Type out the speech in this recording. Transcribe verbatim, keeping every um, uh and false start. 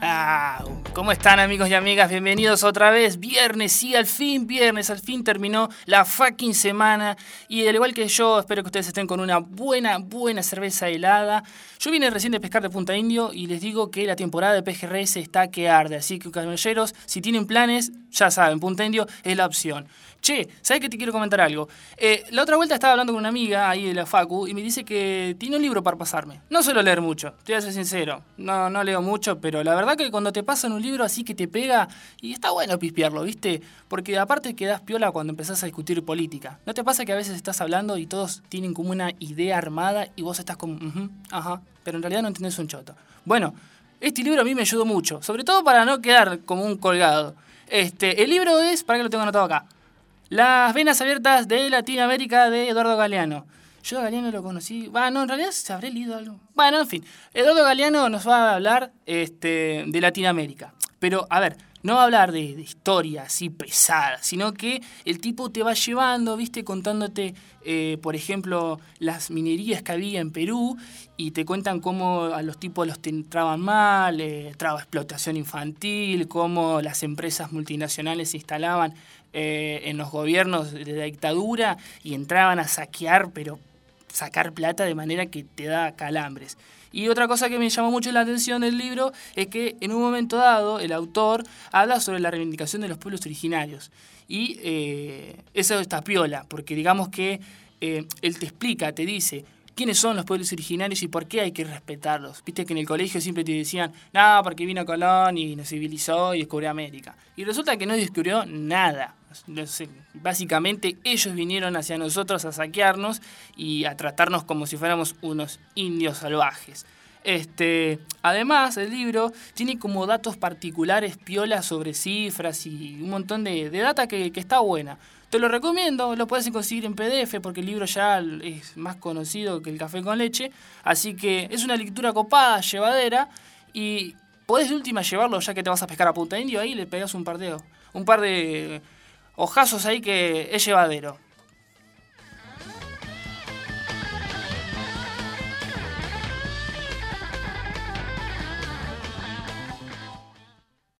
Ah, ¿cómo están, amigos y amigas? Bienvenidos otra vez. Viernes, sí, al fin, viernes, al fin terminó la fucking semana. Y al igual que yo, espero que ustedes estén con una buena, buena cerveza helada. Yo vine recién de pescar de Punta Indio y les digo que la temporada de P G R S está que arde. Así que, caballeros, si tienen planes, ya saben, Punta Indio es la opción. Che, ¿sabes qué te quiero comentar algo? Eh, la otra vuelta estaba hablando con una amiga ahí de la facu y me dice que tiene un libro para pasarme. No suelo leer mucho, te voy a ser sincero. No, no leo mucho, pero la verdad que cuando te pasan un libro así que te pega, y está bueno pispearlo, ¿viste? Porque aparte quedás piola cuando empezás a discutir política. ¿No te pasa que a veces estás hablando y todos tienen como una idea armada y vos estás como, uh-huh, ajá, pero en realidad no entendés un choto? Bueno, este libro a mí me ayudó mucho, sobre todo para no quedar como un colgado. Este, el libro es, para que lo tengo anotado acá, Las venas abiertas de Latinoamérica, de Eduardo Galeano. Yo a Galeano lo conocí... Bueno, en realidad se habré leído algo. Bueno, en fin. Eduardo Galeano nos va a hablar este, de Latinoamérica. Pero, a ver, no va a hablar de, de historia así pesada, sino que el tipo te va llevando, ¿viste? Contándote, eh, por ejemplo, las minerías que había en Perú y te cuentan cómo a los tipos los entraban mal, eh, traba explotación infantil, cómo las empresas multinacionales se instalaban eh, en los gobiernos de la dictadura y entraban a saquear, pero sacar plata de manera que te da calambres. Y otra cosa que me llamó mucho la atención del libro es que en un momento dado el autor habla sobre la reivindicación de los pueblos originarios. Y eh, eso está piola, porque digamos que eh, él te explica, te dice quiénes son los pueblos originarios y por qué hay que respetarlos. Viste que en el colegio siempre te decían, no, porque vino Colón y nos civilizó y descubrió América. Y resulta que no descubrió nada. No sé, básicamente ellos vinieron hacia nosotros a saquearnos y a tratarnos como si fuéramos unos indios salvajes. Este, además, el libro tiene como datos particulares piolas sobre cifras y un montón de, de data que, que está buena. Te lo recomiendo, lo puedes conseguir en P D F porque el libro ya es más conocido que el café con leche. Así que es una lectura copada, llevadera y podés de última llevarlo ya que te vas a pescar a Punta Indio. Ahí le pegás un par de, un par de ojazos ahí que es llevadero.